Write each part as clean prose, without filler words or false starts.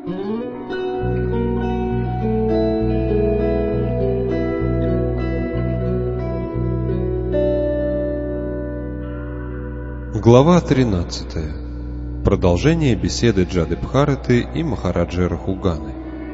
Глава 13. Продолжение беседы Джадабхараты и Махараджи Рахуганы.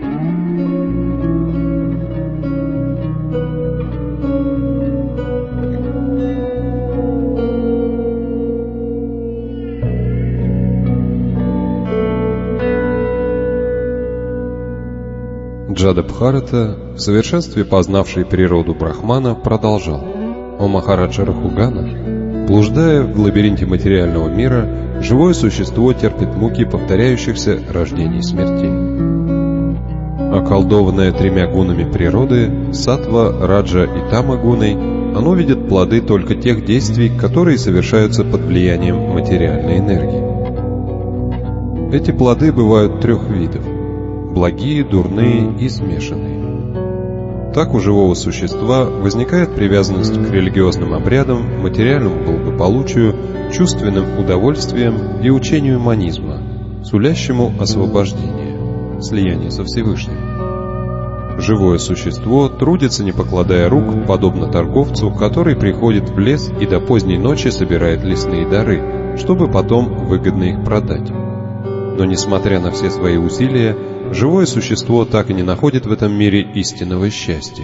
Джадабхарата, в совершенстве познавший природу Брахмана, продолжал: «О Махараджа Рахугана, блуждая в лабиринте материального мира, живое существо терпит муки повторяющихся рождений и смертей. Околдованное тремя гунами природы, саттва, раджа и тама гуной, оно видит плоды только тех действий, которые совершаются под влиянием материальной энергии. Эти плоды бывают трех видов: благие, дурные и смешанные. Так у живого существа возникает привязанность к религиозным обрядам, материальному благополучию, чувственным удовольствиям и учению манизма, сулящему освобождение, слияние со Всевышним. Живое существо трудится, не покладая рук, подобно торговцу, который приходит в лес и до поздней ночи собирает лесные дары, чтобы потом выгодно их продать. Но несмотря на все свои усилия, живое существо так и не находит в этом мире истинного счастья.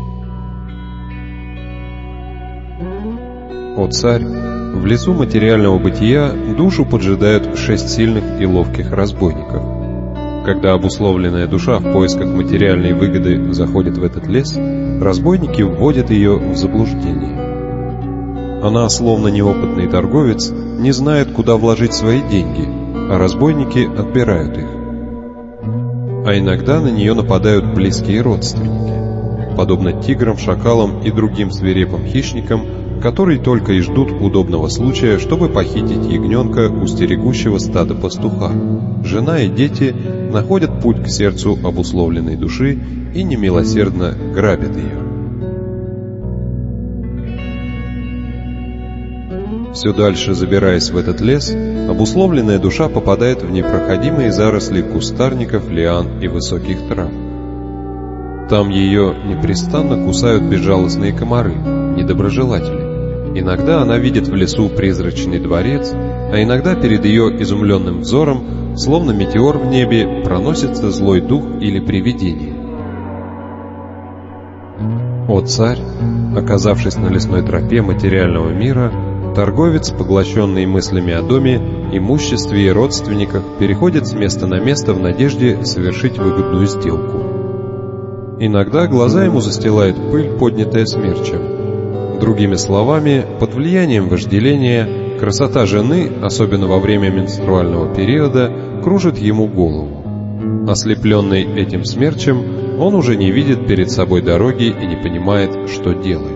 О царь, в лесу материального бытия душу поджидают 6 сильных и ловких разбойников. Когда обусловленная душа в поисках материальной выгоды заходит в этот лес, разбойники вводят ее в заблуждение. Она, словно неопытный торговец, не знает, куда вложить свои деньги, а разбойники отбирают их. А иногда на нее нападают близкие родственники, подобно тиграм, шакалам и другим свирепым хищникам, которые только и ждут удобного случая, чтобы похитить ягненка у стерегущего стада пастуха. Жена и дети находят путь к сердцу обусловленной души и немилосердно грабят ее. Все дальше забираясь в этот лес, обусловленная душа попадает в непроходимые заросли кустарников, лиан и высоких трав. Там ее непрестанно кусают безжалостные комары, недоброжелатели. Иногда она видит в лесу призрачный дворец, а иногда перед ее изумленным взором, словно метеор в небе, проносится злой дух или привидение. О царь, оказавшись на лесной тропе материального мира, торговец, поглощенный мыслями о доме, имуществе и родственниках, переходит с места на место в надежде совершить выгодную сделку. Иногда глаза ему застилает пыль, поднятая смерчем. Другими словами, под влиянием вожделения, красота жены, особенно во время менструального периода, кружит ему голову. Ослепленный этим смерчем, он уже не видит перед собой дороги и не понимает, что делает.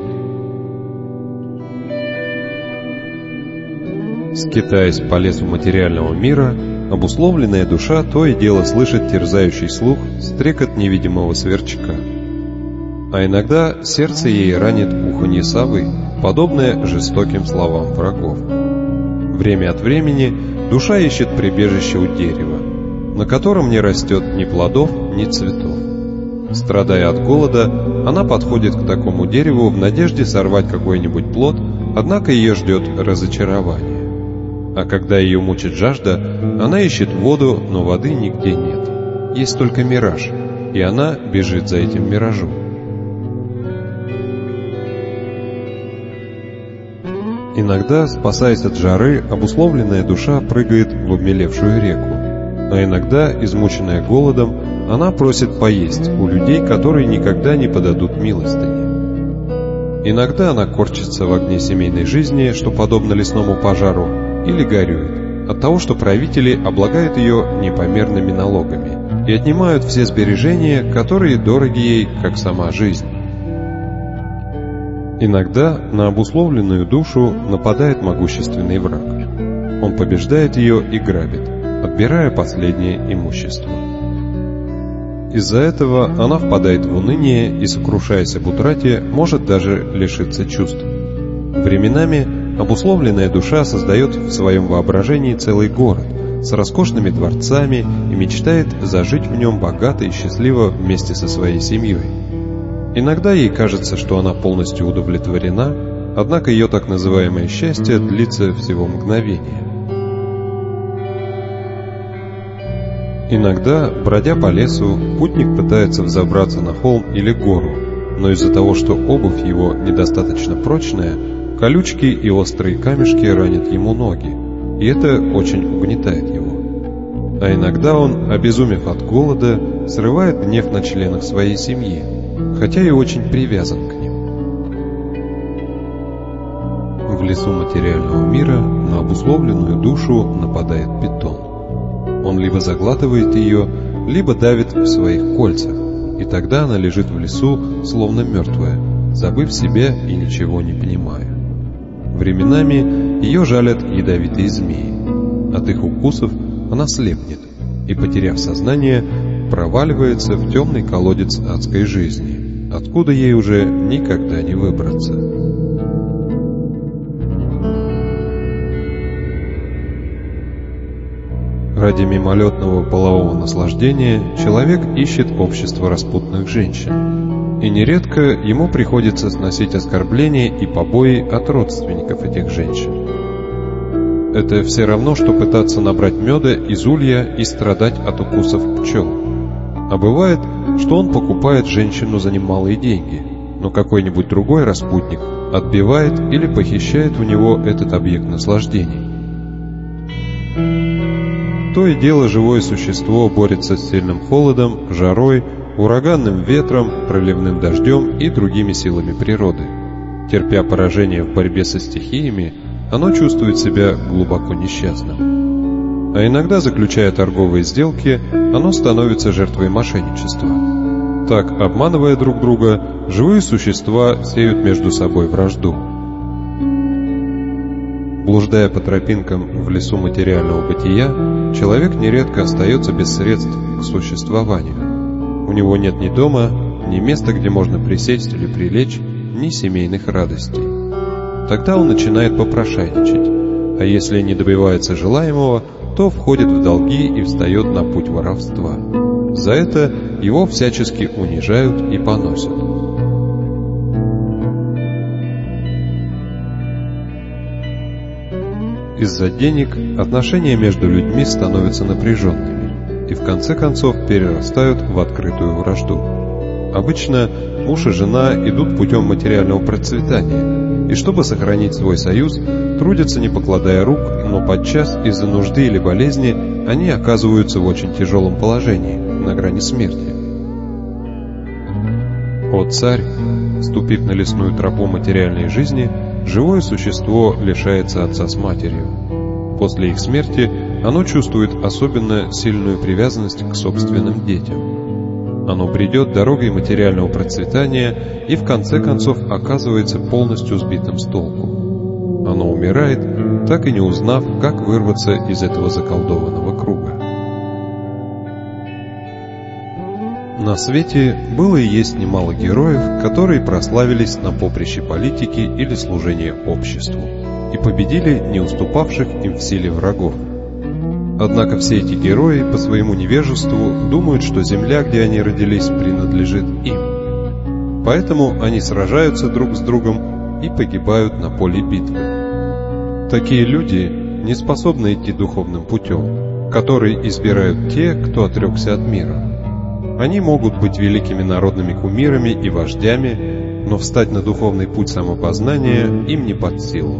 Скитаясь по лесу материального мира, обусловленная душа то и дело слышит терзающий слух стрекот невидимого сверчка. А иногда сердце ей ранит уханье совы, подобное жестоким словам врагов. Время от времени душа ищет прибежище у дерева, на котором не растет ни плодов, ни цветов. Страдая от голода, она подходит к такому дереву в надежде сорвать какой-нибудь плод, однако ее ждет разочарование. А когда ее мучит жажда, она ищет воду, но воды нигде нет. Есть только мираж, и она бежит за этим миражом. Иногда, спасаясь от жары, обусловленная душа прыгает в обмелевшую реку, а иногда, измученная голодом, она просит поесть у людей, которые никогда не подадут милостыни. Иногда она корчится в огне семейной жизни, что подобно лесному пожару, или горюет от того, что правители облагают ее непомерными налогами и отнимают все сбережения, которые дороги ей, как сама жизнь. Иногда на обусловленную душу нападает могущественный враг. Он побеждает ее и грабит, отбирая последнее имущество. Из-за этого она впадает в уныние и, сокрушаясь об утрате, может даже лишиться чувств. Временами обусловленная душа создает в своем воображении целый город, с роскошными дворцами и мечтает зажить в нем богато и счастливо вместе со своей семьей. Иногда ей кажется, что она полностью удовлетворена, однако ее так называемое счастье длится всего мгновение. Иногда, бродя по лесу, путник пытается взобраться на холм или гору, но из-за того, что обувь его недостаточно прочная, колючки и острые камешки ранят ему ноги, и это очень угнетает его. А иногда он, обезумев от голода, срывает гнев на членах своей семьи, хотя и очень привязан к ним. В лесу материального мира на обусловленную душу нападает питон. Он либо заглатывает ее, либо давит в своих кольцах, и тогда она лежит в лесу, словно мертвая, забыв себя и ничего не понимая. Временами ее жалят ядовитые змеи. От их укусов она слепнет и, потеряв сознание, проваливается в темный колодец адской жизни, откуда ей уже никогда не выбраться. Ради мимолетного полового наслаждения человек ищет общество распутных женщин, и нередко ему приходится сносить оскорбления и побои от родственников этих женщин. Это все равно, что пытаться набрать меда из улья и страдать от укусов пчел. А бывает, что он покупает женщину за немалые деньги, но какой-нибудь другой распутник отбивает или похищает у него этот объект наслаждений. То и дело живое существо борется с сильным холодом, жарой, ураганным ветром, проливным дождем и другими силами природы. Терпя поражение в борьбе со стихиями, оно чувствует себя глубоко несчастным. А иногда, заключая торговые сделки, оно становится жертвой мошенничества. Так, обманывая друг друга, живые существа сеют между собой вражду. Блуждая по тропинкам в лесу материального бытия, человек нередко остается без средств к существованию. У него нет ни дома, ни места, где можно присесть или прилечь, ни семейных радостей. Тогда он начинает попрошайничать, а если не добивается желаемого, то входит в долги и встает на путь воровства. За это его всячески унижают и поносят. Из-за денег отношения между людьми становятся напряженными и в конце концов перерастают в открытую вражду. Обычно муж и жена идут путем материального процветания, и чтобы сохранить свой союз, трудятся не покладая рук, но подчас из-за нужды или болезни они оказываются в очень тяжелом положении, на грани смерти. О царь, ступив на лесную тропу материальной жизни, живое существо лишается отца с матерью. После их смерти оно чувствует особенно сильную привязанность к собственным детям. Оно бредет дорогой материального процветания и в конце концов оказывается полностью сбитым с толку. Оно умирает, так и не узнав, как вырваться из этого заколдованного круга. На свете было и есть немало героев, которые прославились на поприще политики или служения обществу и победили не уступавших им в силе врагов. Однако все эти герои по своему невежеству думают, что земля, где они родились, принадлежит им. Поэтому они сражаются друг с другом и погибают на поле битвы. Такие люди не способны идти духовным путем, который избирают те, кто отрекся от мира. Они могут быть великими народными кумирами и вождями, но встать на духовный путь самопознания им не под силу.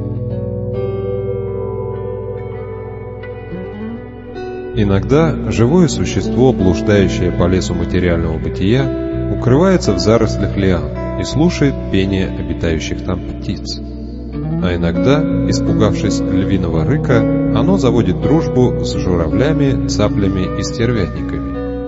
Иногда живое существо, блуждающее по лесу материального бытия, укрывается в зарослях лиан и слушает пение обитающих там птиц. А иногда, испугавшись львиного рыка, оно заводит дружбу с журавлями, цаплями и стервятниками.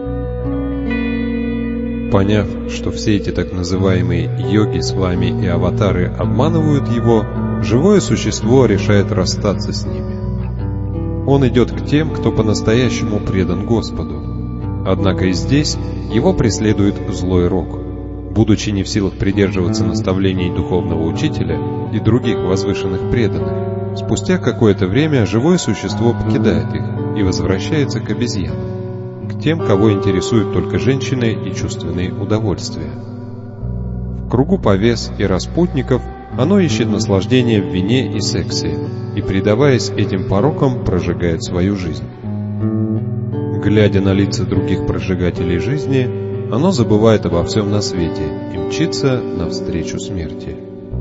Поняв, что все эти так называемые йоги с вами и аватары обманывают его, живое существо решает расстаться с ними. Он идет к тем, кто по-настоящему предан Господу. Однако и здесь его преследует злой рок. Будучи не в силах придерживаться наставлений духовного учителя и других возвышенных преданных, спустя какое-то время живое существо покидает их и возвращается к обезьянам, к тем, кого интересуют только женщины и чувственные удовольствия. В кругу повес и распутников оно ищет наслаждение в вине и сексе, и, предаваясь этим порокам, прожигает свою жизнь. Глядя на лица других прожигателей жизни, оно забывает обо всем на свете и мчится навстречу смерти.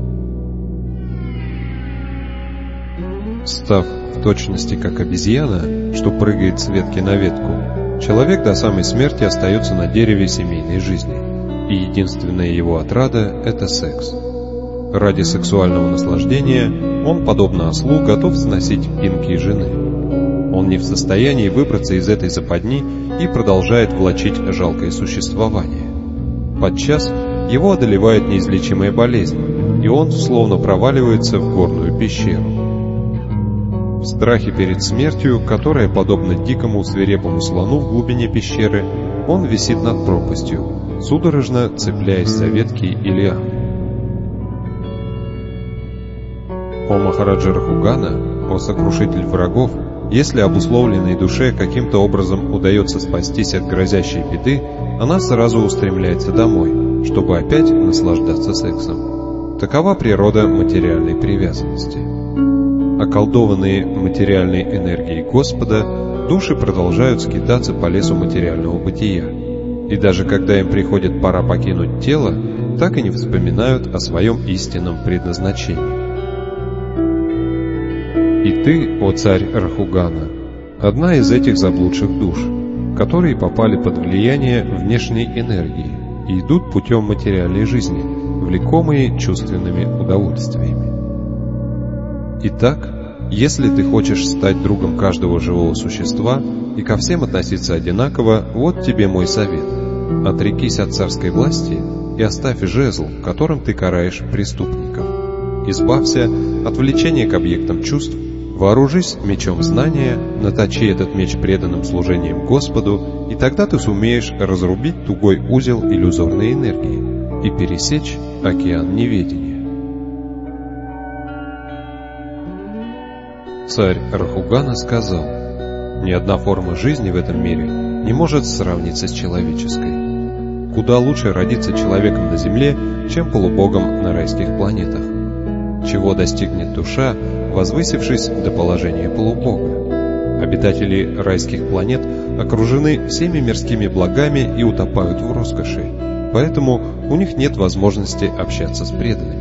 Став в точности как обезьяна, что прыгает с ветки на ветку, человек до самой смерти остается на дереве семейной жизни, и единственная его отрада – это секс. Ради сексуального наслаждения он, подобно ослу, готов сносить пинки жены. Он не в состоянии выбраться из этой западни и продолжает влачить жалкое существование. Подчас его одолевает неизлечимая болезнь, и он словно проваливается в горную пещеру. В страхе перед смертью, которая подобна дикому свирепому слону в глубине пещеры, он висит над пропастью, судорожно цепляясь за ветки и лианы. О Махараджа Рахугана, о сокрушитель врагов, если обусловленной душе каким-то образом удается спастись от грозящей беды, она сразу устремляется домой, чтобы опять наслаждаться сексом. Такова природа материальной привязанности. Околдованные материальной энергией Господа, души продолжают скитаться по лесу материального бытия, и даже когда им приходит пора покинуть тело, так и не вспоминают о своем истинном предназначении. И ты, о царь Рахугана, одна из этих заблудших душ, которые попали под влияние внешней энергии и идут путем материальной жизни, влекомые чувственными удовольствиями. Итак, если ты хочешь стать другом каждого живого существа и ко всем относиться одинаково, вот тебе мой совет. Отрекись от царской власти и оставь жезл, которым ты караешь преступников. Избавься от влечения к объектам чувств, вооружись мечом знания, наточи этот меч преданным служением Господу, и тогда ты сумеешь разрубить тугой узел иллюзорной энергии и пересечь океан неведения. Царь Рахугана сказал: «Ни одна форма жизни в этом мире не может сравниться с человеческой. Куда лучше родиться человеком на земле, чем полубогом на райских планетах. Чего достигнет душа, возвысившись до положения полубога? Обитатели райских планет окружены всеми мирскими благами и утопают в роскоши, поэтому у них нет возможности общаться с преданными.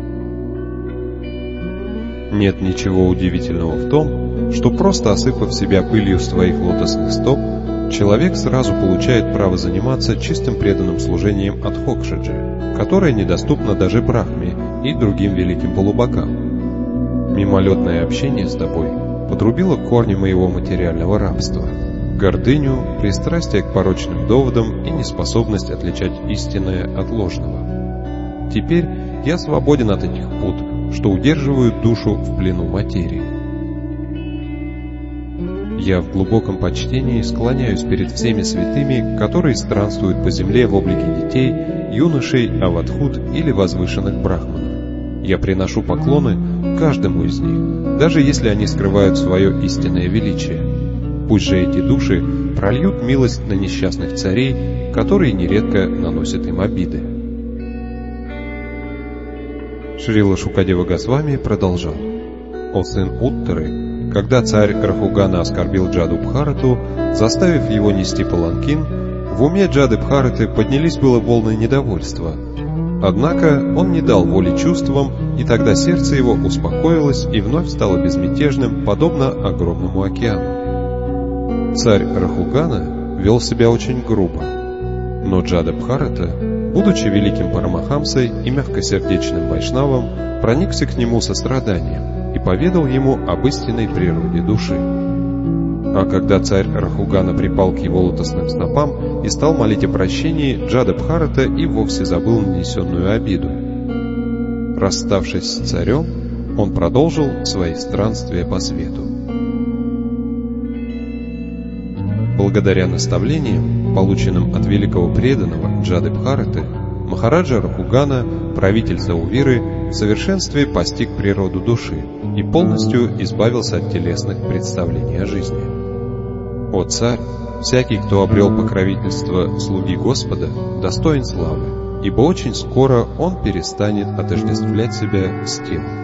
Нет ничего удивительного в том, что просто осыпав себя пылью своих лотосных стоп, человек сразу получает право заниматься чистым преданным служением Адхокшаджи, которое недоступно даже Брахме и другим великим полубогам. Мимолетное общение с тобой подрубило корни моего материального рабства, гордыню, пристрастие к порочным доводам и неспособность отличать истинное от ложного. Теперь я свободен от этих пут, что удерживают душу в плену материи. Я в глубоком почтении склоняюсь перед всеми святыми, которые странствуют по земле в облике детей, юношей, авадхут или возвышенных брахманов. Я приношу поклоны каждому из них, даже если они скрывают свое истинное величие. Пусть же эти души прольют милость на несчастных царей, которые нередко наносят им обиды. Шрила Шукадева Госвами продолжал: «О сын Уттары, когда царь Рахугана оскорбил Джадабхарату, заставив его нести паланкин, в уме Джадабхараты поднялись было волны недовольства. Однако он не дал воли чувствам, и тогда сердце его успокоилось и вновь стало безмятежным, подобно огромному океану. Царь Рахугана вел себя очень грубо, но Джадабхарата, будучи великим Парамахамсой и мягкосердечным вайшнавом, проникся к нему состраданием и поведал ему об истинной природе души. А когда царь Рахугана припал к его лотосным стопам и стал молить о прощении, Джадабхарата и вовсе забыл нанесенную обиду. Расставшись с царем, он продолжил свои странствия по свету. Благодаря наставлениям, полученным от великого преданного Джадабхараты, Махараджа Рахугана, правитель Заувиры, в совершенстве постиг природу души и полностью избавился от телесных представлений о жизни. «О царь, всякий, кто обрел покровительство слуги Господа, достоин славы, ибо очень скоро он перестанет отождествлять себя с телом».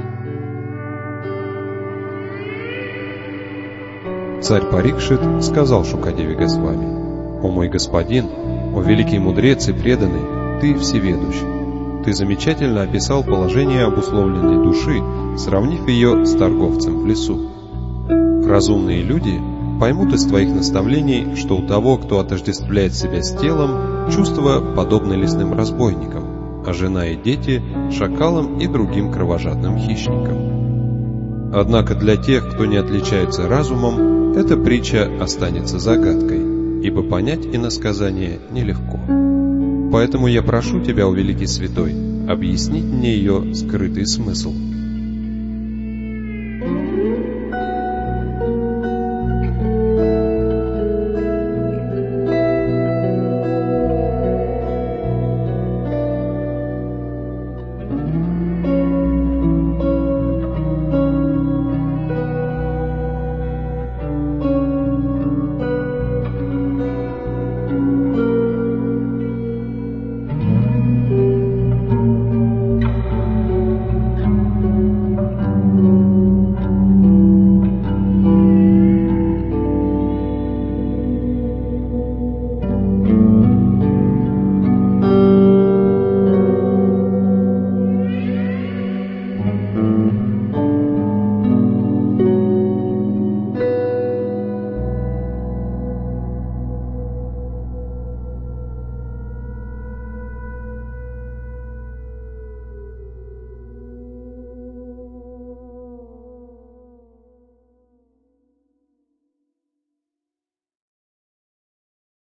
Царь Парикшит сказал Шукадеве Госвами: «О мой господин, о великий мудрец и преданный, ты всеведущ. Ты замечательно описал положение обусловленной души, сравнив ее с торговцем в лесу. Разумные люди поймут из твоих наставлений, что у того, кто отождествляет себя с телом, чувства подобны лесным разбойникам, а жена и дети – шакалам и другим кровожадным хищникам. Однако для тех, кто не отличается разумом, эта притча останется загадкой, ибо понять иносказание нелегко. Поэтому я прошу тебя, о великий святой, объяснить мне ее скрытый смысл».